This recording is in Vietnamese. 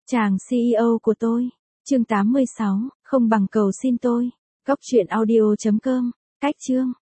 Chàng CEO của tôi. Chương 86, không bằng cầu xin tôi. Góc truyện audio.com. Cách chương.